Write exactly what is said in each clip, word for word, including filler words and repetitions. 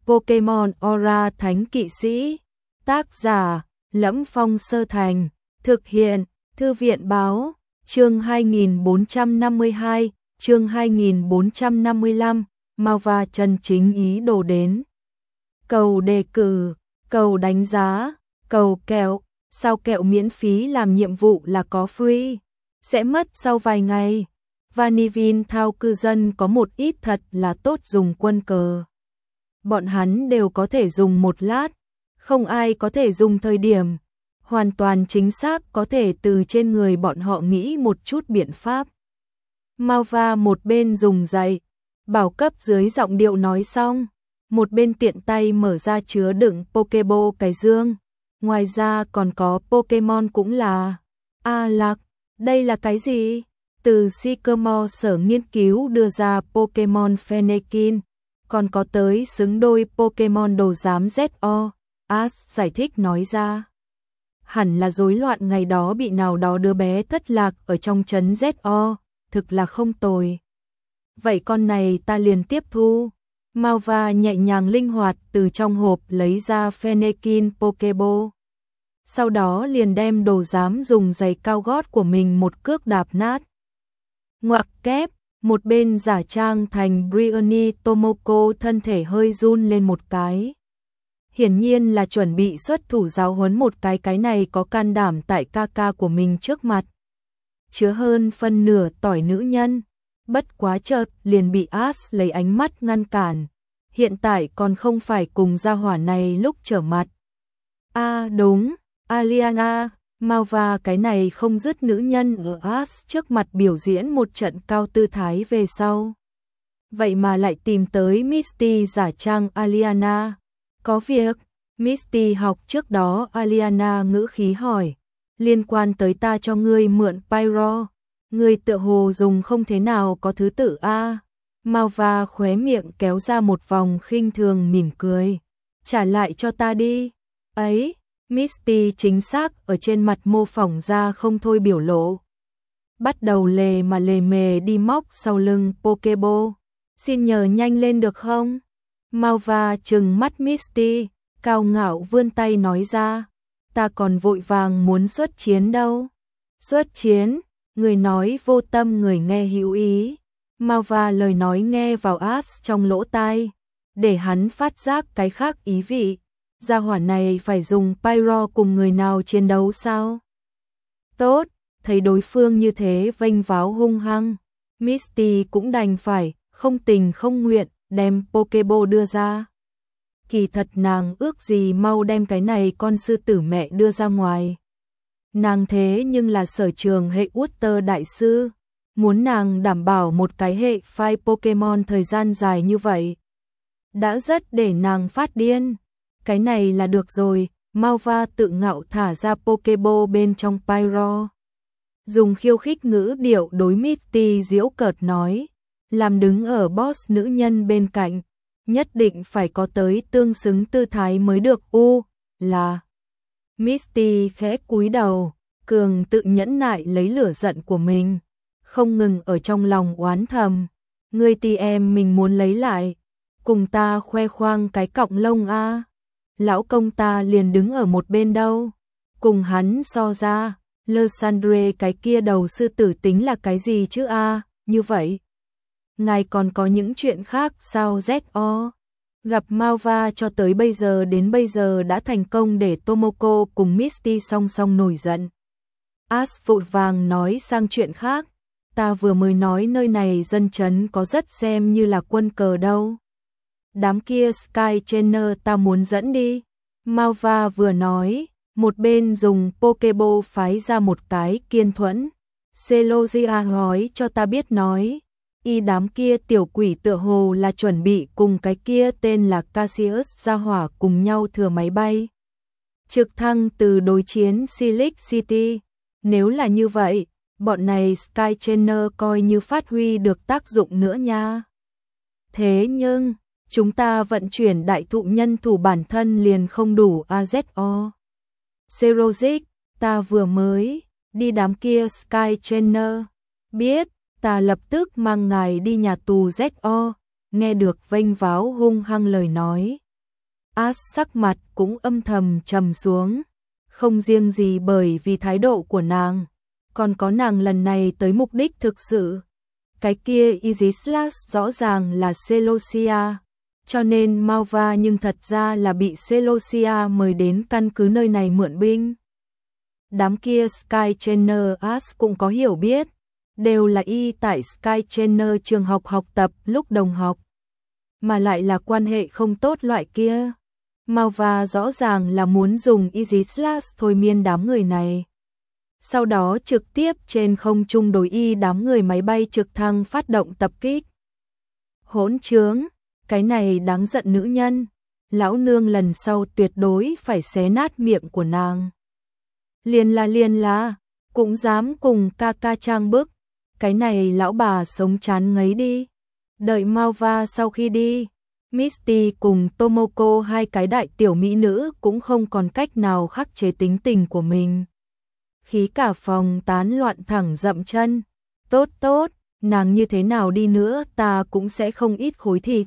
Pokemon Aura Thánh Kỵ Sĩ. Tác giả: Lẫm Phong Sơ Thành. Thực hiện: Thư viện báo. Chương hai nghìn bốn trăm năm mươi hai, chương hai nghìn bốn trăm năm mươi lăm, Malva chân chính ý đồ đến. Cầu đề cử, cầu đánh giá, cầu kẹo, sao kẹo miễn phí làm nhiệm vụ là có free, sẽ mất sau vài ngày. Vanillin thao cư dân có một ít thật là tốt dùng quân cờ. Bọn hắn đều có thể dùng một lát, không ai có thể dùng thời điểm. Hoàn toàn chính xác có thể từ trên người bọn họ nghĩ một chút biện pháp. Malva một bên dùng dạy, bảo cấp dưới giọng điệu nói xong, một bên tiện tay mở ra chứa đựng Pokeball cái dương. Ngoài ra còn có Pokemon cũng là. A Lạc, đây là cái gì? Từ Sycamore sở nghiên cứu đưa ra Pokemon Fennekin, còn có tới xứng đôi Pokemon đồ giám Z O. Ash giải thích nói ra. Hẳn là rối loạn ngày đó bị nào đó đứa bé thất lạc ở trong trấn Z O, thực là không tồi. Vậy con này ta liền tiếp thu. Malva nhẹ nhàng linh hoạt từ trong hộp lấy ra Fennekin Pokeball. Sau đó liền đem đồ giám dùng giày cao gót của mình một cước đạp nát. Ngoặc kép, một bên giả trang thành Briony Tomoko thân thể hơi run lên một cái. Hiển nhiên là chuẩn bị xuất thủ giáo huấn một cái cái này có can đảm tại ca ca của mình trước mặt. Chứa hơn phân nửa tỏi nữ nhân, bất quá chợt liền bị Ash lấy ánh mắt ngăn cản. Hiện tại còn không phải cùng gia hỏa này lúc trở mặt. A à, đúng, Aliana, Malva cái này không dứt nữ nhân ở Ash trước mặt biểu diễn một trận cao tư thái về sau. Vậy mà lại tìm tới Misty giả trang Aliana. Có việc, Misty học trước đó Aliana ngữ khí hỏi, liên quan tới ta cho ngươi mượn Pyro, ngươi tựa hồ dùng không thế nào có thứ tự a. Malva khóe miệng kéo ra một vòng khinh thường mỉm cười, trả lại cho ta đi. Ấy, Misty chính xác ở trên mặt mô phỏng ra không thôi biểu lộ. Bắt đầu lề mà lề mề đi móc sau lưng Pokeball. Xin nhờ nhanh lên được không? Malva trừng mắt Misty, cao ngạo vươn tay nói ra, ta còn vội vàng muốn xuất chiến đâu. Xuất chiến, người nói vô tâm người nghe hữu ý. Malva lời nói nghe vào Ash trong lỗ tai, để hắn phát giác cái khác ý vị. Gia hỏa này phải dùng Pyro cùng người nào chiến đấu sao? Tốt, thấy đối phương như thế vênh váo hung hăng, Misty cũng đành phải, không tình không nguyện, đem Pokeball đưa ra. Kỳ thật nàng ước gì mau đem cái này con sư tử mẹ đưa ra ngoài. Nàng thế nhưng là sở trường hệ Water đại sư, muốn nàng đảm bảo một cái hệ phai Pokemon thời gian dài như vậy. Đã rất để nàng phát điên. Cái này là được rồi, Malva tự ngạo thả ra Pokeball bên trong Pyro. Dùng khiêu khích ngữ điệu đối Misty giễu cợt nói, làm đứng ở boss nữ nhân bên cạnh, nhất định phải có tới tương xứng tư thái mới được. U, là. Misty khẽ cúi đầu, cường tự nhẫn nại lấy lửa giận của mình, không ngừng ở trong lòng oán thầm. Người tì em mình muốn lấy lại, cùng ta khoe khoang cái cọng lông a. Lão công ta liền đứng ở một bên đâu. Cùng hắn so ra, Lysandre cái kia đầu sư tử tính là cái gì chứ a, như vậy. Ngài còn có những chuyện khác sao Z O? Gặp Malva cho tới bây giờ đến bây giờ đã thành công để Tomoko cùng Misty song song nổi giận. Ash vội vàng nói sang chuyện khác, ta vừa mới nói nơi này dân chấn có rất xem như là quân cờ đâu. Đám kia Sky Trainer ta muốn dẫn đi. Malva vừa nói, một bên dùng Pokeball phái ra một cái kiên thuẫn. Celosia nói cho ta biết nói, y đám kia tiểu quỷ tựa hồ là chuẩn bị cùng cái kia tên là Cassius ra hỏa cùng nhau thừa máy bay. Trực thăng từ đối chiến Silic City. Nếu là như vậy, bọn này Sky Trainer coi như phát huy được tác dụng nữa nha. Thế nhưng, chúng ta vận chuyển đại thụ nhân thủ bản thân liền không đủ a zét o. Serozic, ta vừa mới đi đám kia Sky Trainer. Biết, ta lập tức mang ngài đi nhà tù Z O. Nghe được vênh váo hung hăng lời nói, As sắc mặt cũng âm thầm trầm xuống. Không riêng gì bởi vì thái độ của nàng, còn có nàng lần này tới mục đích thực sự. Cái kia Isis rõ ràng là Celosia, cho nên Malva nhưng thật ra là bị Celosia mời đến căn cứ nơi này mượn binh. Đám kia Skytrainer As cũng có hiểu biết, đều là y tại Skytrainer trường học học tập lúc đồng học, mà lại là quan hệ không tốt loại kia. Malva rõ ràng là muốn dùng Isis thôi miên đám người này. Sau đó trực tiếp trên không trung đối y đám người máy bay trực thăng phát động tập kích. Hỗn trướng, cái này đáng giận nữ nhân, lão nương lần sau tuyệt đối phải xé nát miệng của nàng. Liền là liền là, cũng dám cùng ca ca trang bức, cái này lão bà sống chán ngấy đi. Đợi Malva sau khi đi, Misty cùng Tomoko hai cái đại tiểu mỹ nữ cũng không còn cách nào khắc chế tính tình của mình. Khí cả phòng tán loạn thẳng dậm chân. Tốt tốt, nàng như thế nào đi nữa ta cũng sẽ không ít khối thịt.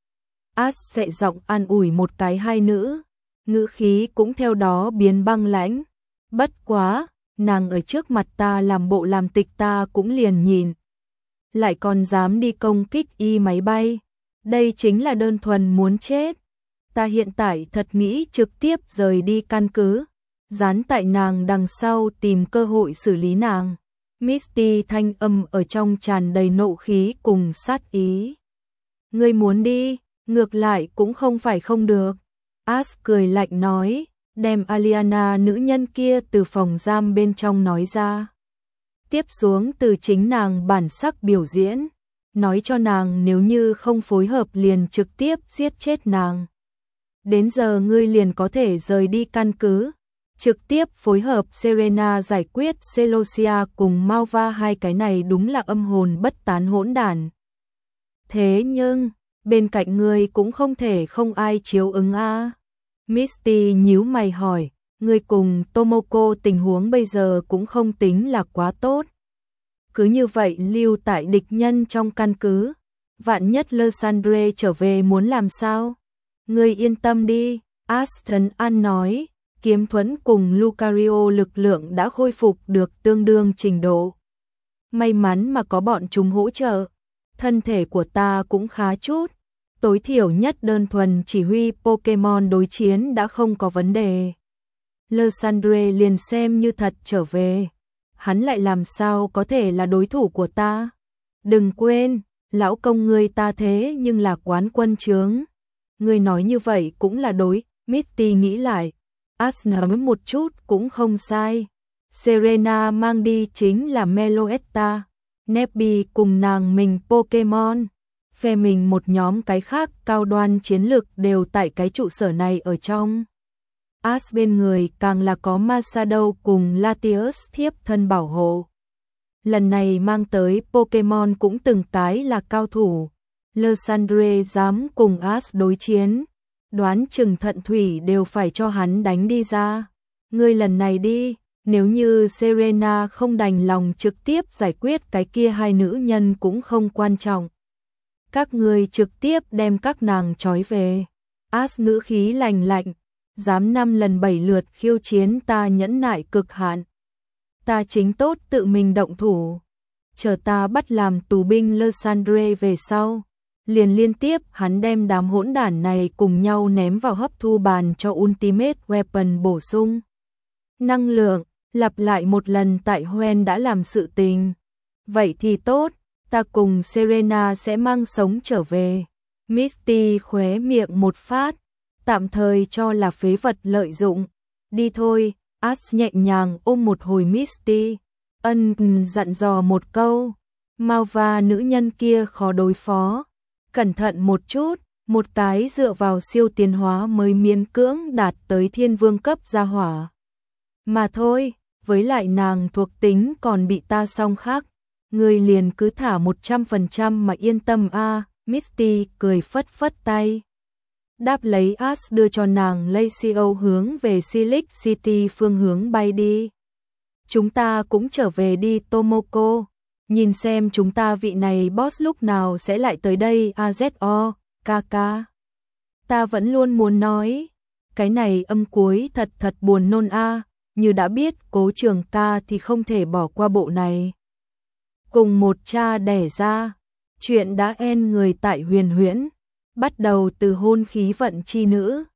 As sẽ giọng an ủi một cái hai nữ, ngữ khí cũng theo đó biến băng lãnh. Bất quá, nàng ở trước mặt ta làm bộ làm tịch ta cũng liền nhìn. Lại còn dám đi công kích y máy bay. Đây chính là đơn thuần muốn chết. Ta hiện tại thật nghĩ trực tiếp rời đi căn cứ, dán tại nàng đằng sau tìm cơ hội xử lý nàng. Misty thanh âm ở trong tràn đầy nộ khí cùng sát ý. Ngươi muốn đi, ngược lại cũng không phải không được. As cười lạnh nói, đem Aliana nữ nhân kia từ phòng giam bên trong nói ra. Tiếp xuống từ chính nàng bản sắc biểu diễn, nói cho nàng nếu như không phối hợp liền trực tiếp giết chết nàng. Đến giờ ngươi liền có thể rời đi căn cứ, trực tiếp phối hợp Serena giải quyết Celosia cùng Malva, hai cái này đúng là âm hồn bất tán hỗn đản. Thế nhưng, bên cạnh ngươi cũng không thể không ai chiếu ứng a. Misty nhíu mày hỏi, ngươi cùng Tomoko tình huống bây giờ cũng không tính là quá tốt. Cứ như vậy lưu tại địch nhân trong căn cứ, vạn nhất Lysandre trở về muốn làm sao? Ngươi yên tâm đi, Aston An nói, kiếm thuẫn cùng Lucario lực lượng đã khôi phục được tương đương trình độ. May mắn mà có bọn chúng hỗ trợ, thân thể của ta cũng khá chút, tối thiểu nhất đơn thuần chỉ huy Pokemon đối chiến đã không có vấn đề. Lysandre liền xem như thật trở về, hắn lại làm sao có thể là đối thủ của ta? Đừng quên, lão công ngươi ta thế nhưng là quán quân chướng. Ngươi nói như vậy cũng là đối, Misty nghĩ lại. As nói một chút cũng không sai. Serena mang đi chính là Meloetta, Nebby cùng nàng mình Pokemon. Phe mình một nhóm cái khác cao đoan chiến lược đều tại cái trụ sở này ở trong. As bên người càng là có Masado cùng Latios thiếp thân bảo hộ. Lần này mang tới Pokemon cũng từng cái là cao thủ. Lysandre dám cùng As đối chiến, đoán chừng thận thủy đều phải cho hắn đánh đi ra. Ngươi lần này đi, nếu như Serena không đành lòng trực tiếp giải quyết cái kia hai nữ nhân cũng không quan trọng. Các ngươi trực tiếp đem các nàng trói về. As ngữ khí lành lạnh, dám năm lần bảy lượt khiêu chiến ta nhẫn nại cực hạn. Ta chính tốt tự mình động thủ. Chờ ta bắt làm tù binh Lysandre về sau. Liền liên tiếp hắn đem đám hỗn đản này cùng nhau ném vào hấp thu bàn cho Ultimate Weapon bổ sung năng lượng, lặp lại một lần tại Hoenn đã làm sự tình. Vậy thì tốt, ta cùng Serena sẽ mang sống trở về. Misty khóe miệng một phát, tạm thời cho là phế vật lợi dụng. Đi thôi, As nhẹ nhàng ôm một hồi Misty, ân dặn dò một câu. Malva nữ nhân kia khó đối phó. Cẩn thận một chút, một cái dựa vào siêu tiến hóa mới miễn cưỡng đạt tới thiên vương cấp gia hỏa. Mà thôi, với lại nàng thuộc tính còn bị ta song khắc. Người liền cứ thả một trăm phần trăm mà yên tâm a. Misty cười phất phất tay. Đáp lấy As đưa cho nàng Lacio hướng về Silic City phương hướng bay đi. Chúng ta cũng trở về đi Tomoko. Nhìn xem chúng ta vị này boss lúc nào sẽ lại tới đây. A Z O, ca ca. Ta vẫn luôn muốn nói, cái này âm cuối thật thật buồn nôn a, như đã biết Cố Trường Ca thì không thể bỏ qua bộ này. Cùng một cha đẻ ra, chuyện đã en người tại Huyền Huyễn, bắt đầu từ hôn khí vận chi nữ,